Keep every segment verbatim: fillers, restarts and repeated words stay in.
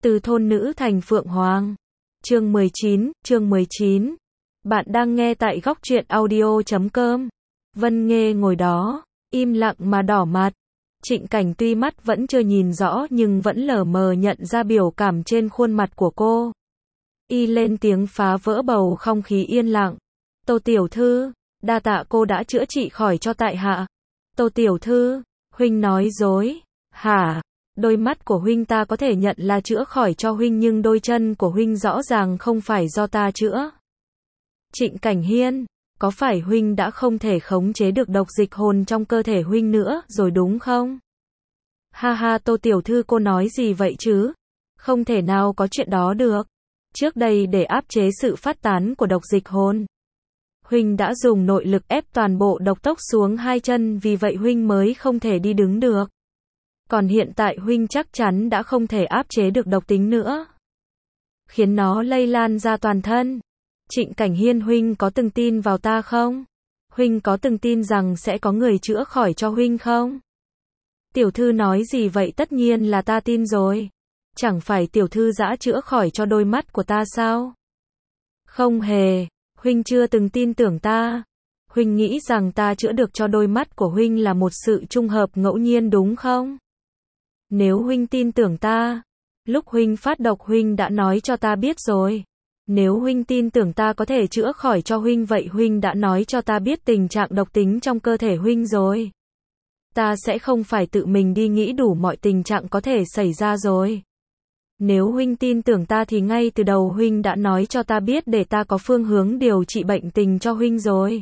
Từ thôn nữ thành phượng hoàng. Chương mười chín, chương mười chín. Bạn đang nghe tại góc truyện audio chấm com. Vân Nghê ngồi đó, im lặng mà đỏ mặt. Trịnh Cảnh tuy mắt vẫn chưa nhìn rõ nhưng vẫn lờ mờ nhận ra biểu cảm trên khuôn mặt của cô. Y lên tiếng phá vỡ bầu không khí yên lặng. Tô tiểu thư, đa tạ cô đã chữa trị khỏi cho tại hạ. Tô tiểu thư, huynh nói dối. Hả? Đôi mắt của huynh ta có thể nhận là chữa khỏi cho huynh nhưng đôi chân của huynh rõ ràng không phải do ta chữa. Trịnh Cảnh Hiên, có phải huynh đã không thể khống chế được độc dịch hồn trong cơ thể huynh nữa rồi đúng không? Ha ha, Tô tiểu thư cô nói gì vậy chứ? Không thể nào có chuyện đó được. Trước đây để áp chế sự phát tán của độc dịch hồn, huynh đã dùng nội lực ép toàn bộ độc tốc xuống hai chân, vì vậy huynh mới không thể đi đứng được. Còn hiện tại huynh chắc chắn đã không thể áp chế được độc tính nữa, khiến nó lây lan ra toàn thân. Trịnh Cảnh Hiên, huynh có từng tin vào ta không? Huynh có từng tin rằng sẽ có người chữa khỏi cho huynh không? Tiểu thư nói gì vậy? Tất nhiên là ta tin rồi. Chẳng phải tiểu thư đã chữa khỏi cho đôi mắt của ta sao? Không hề, huynh chưa từng tin tưởng ta. Huynh nghĩ rằng ta chữa được cho đôi mắt của huynh là một sự trùng hợp ngẫu nhiên đúng không? Nếu huynh tin tưởng ta, lúc huynh phát độc huynh đã nói cho ta biết rồi. Nếu huynh tin tưởng ta có thể chữa khỏi cho huynh, vậy huynh đã nói cho ta biết tình trạng độc tính trong cơ thể huynh rồi. Ta sẽ không phải tự mình đi nghĩ đủ mọi tình trạng có thể xảy ra rồi. Nếu huynh tin tưởng ta thì ngay từ đầu huynh đã nói cho ta biết để ta có phương hướng điều trị bệnh tình cho huynh rồi.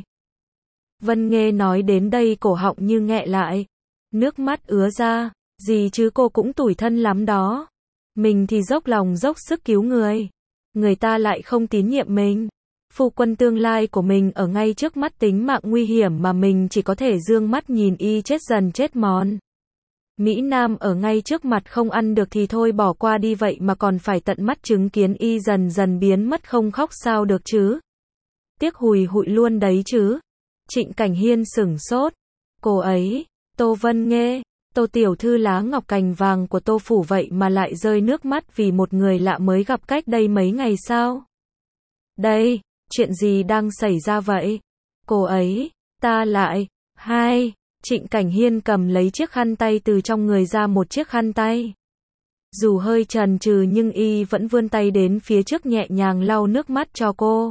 Vân Nghê nói đến đây cổ họng như nghẹ lại, nước mắt ứa ra. Gì chứ, cô cũng tủi thân lắm đó. Mình thì dốc lòng dốc sức cứu người, người ta lại không tín nhiệm mình. Phu quân tương lai của mình ở ngay trước mắt, tính mạng nguy hiểm mà mình chỉ có thể dương mắt nhìn y chết dần chết mòn. Mỹ Nam ở ngay trước mặt không ăn được thì thôi bỏ qua đi, vậy mà còn phải tận mắt chứng kiến y dần dần biến mất, không khóc sao được chứ? Tiếc hùi hụi luôn đấy chứ. Trịnh Cảnh Hiên sửng sốt. Cô ấy, Tô Vân Nghê, Tô tiểu thư lá ngọc cành vàng của Tô phủ vậy mà lại rơi nước mắt vì một người lạ mới gặp cách đây mấy ngày sao? Đây, chuyện gì đang xảy ra vậy? Cô ấy, ta lại, hai, Trịnh Cảnh Hiên cầm lấy chiếc khăn tay từ trong người ra, một chiếc khăn tay. Dù hơi chần chừ nhưng y vẫn vươn tay đến phía trước nhẹ nhàng lau nước mắt cho cô.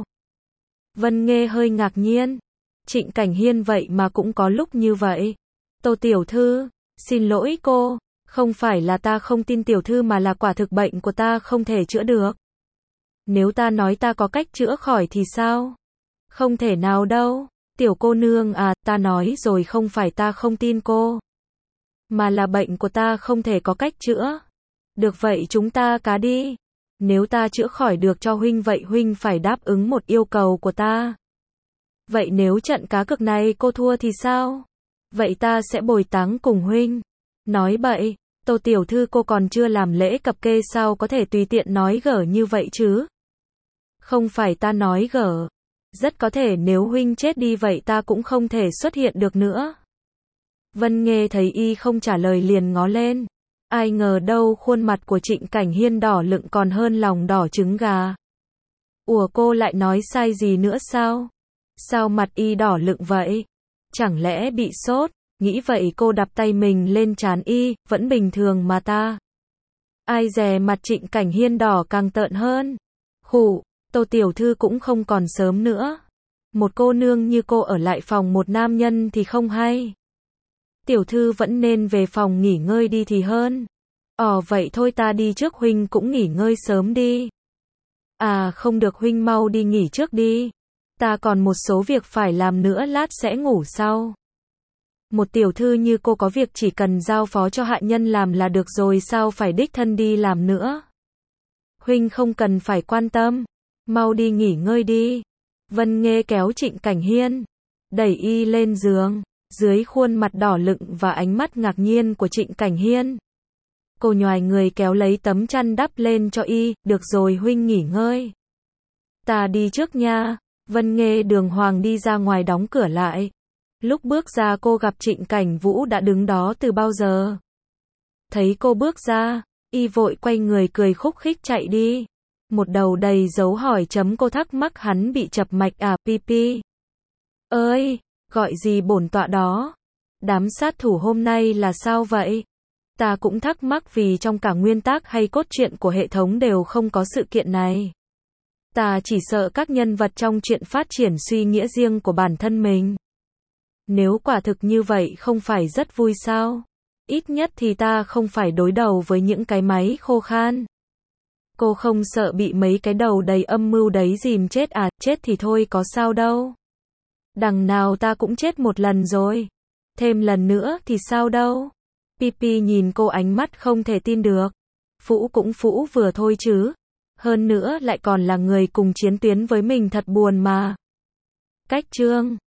Vân Nghê hơi ngạc nhiên. Trịnh Cảnh Hiên vậy mà cũng có lúc như vậy. Tô tiểu thư, xin lỗi cô, không phải là ta không tin tiểu thư mà là quả thực bệnh của ta không thể chữa được. Nếu ta nói ta có cách chữa khỏi thì sao? Không thể nào đâu. Tiểu cô nương à, ta nói rồi, không phải ta không tin cô, mà là bệnh của ta không thể có cách chữa. Được vậy chúng ta cá đi. Nếu ta chữa khỏi được cho huynh vậy huynh phải đáp ứng một yêu cầu của ta. Vậy nếu trận cá cược này cô thua thì sao? Vậy ta sẽ bồi táng cùng huynh. Nói bậy, Tô tiểu thư cô còn chưa làm lễ cập kê sao có thể tùy tiện nói gở như vậy chứ? Không phải ta nói gở. Rất có thể nếu huynh chết đi vậy ta cũng không thể xuất hiện được nữa. Vân Nghê thấy y không trả lời liền ngó lên. Ai ngờ đâu khuôn mặt của Trịnh Cảnh Hiên đỏ lựng còn hơn lòng đỏ trứng gà. Ủa, cô lại nói sai gì nữa sao? Sao mặt y đỏ lựng vậy? Chẳng lẽ bị sốt? Nghĩ vậy cô đập tay mình lên trán y, vẫn bình thường mà ta. Ai dè mặt Trịnh Cảnh Hiên đỏ càng tợn hơn. Khụ, Tô tiểu thư cũng không còn sớm nữa. Một cô nương như cô ở lại phòng một nam nhân thì không hay. Tiểu thư vẫn nên về phòng nghỉ ngơi đi thì hơn. Ồ vậy thôi ta đi trước, huynh cũng nghỉ ngơi sớm đi. À không được, huynh mau đi nghỉ trước đi. Ta còn một số việc phải làm nữa, lát sẽ ngủ sau. Một tiểu thư như cô có việc chỉ cần giao phó cho hạ nhân làm là được rồi, sao phải đích thân đi làm nữa? Huynh không cần phải quan tâm. Mau đi nghỉ ngơi đi. Vân Nghê kéo Trịnh Cảnh Hiên, đẩy y lên giường. Dưới khuôn mặt đỏ lựng và ánh mắt ngạc nhiên của Trịnh Cảnh Hiên, cô nhoài người kéo lấy tấm chăn đắp lên cho y. Được rồi, huynh nghỉ ngơi. Ta đi trước nha. Vân Nghê đường hoàng đi ra ngoài đóng cửa lại. Lúc bước ra cô gặp Trịnh Cảnh Vũ đã đứng đó từ bao giờ. Thấy cô bước ra, Y vội quay người cười khúc khích chạy đi. Một đầu đầy dấu hỏi chấm, cô thắc mắc hắn bị chập mạch à? Pi ơi, gọi gì bổn tọa đó? Đám sát thủ hôm nay là sao vậy? Ta cũng thắc mắc vì trong cả nguyên tắc hay cốt truyện của hệ thống đều không có sự kiện này. Ta chỉ sợ các nhân vật trong truyện phát triển suy nghĩa riêng của bản thân mình. Nếu quả thực như vậy không phải rất vui sao? Ít nhất thì ta không phải đối đầu với những cái máy khô khan. Cô không sợ bị mấy cái đầu đầy âm mưu đấy dìm chết à? Chết thì thôi có sao đâu. Đằng nào ta cũng chết một lần rồi. Thêm lần nữa thì sao đâu. Pipi nhìn cô ánh mắt không thể tin được. Phũ cũng phũ vừa thôi chứ. Hơn nữa lại còn là người cùng chiến tuyến với mình, thật buồn mà. Cách chương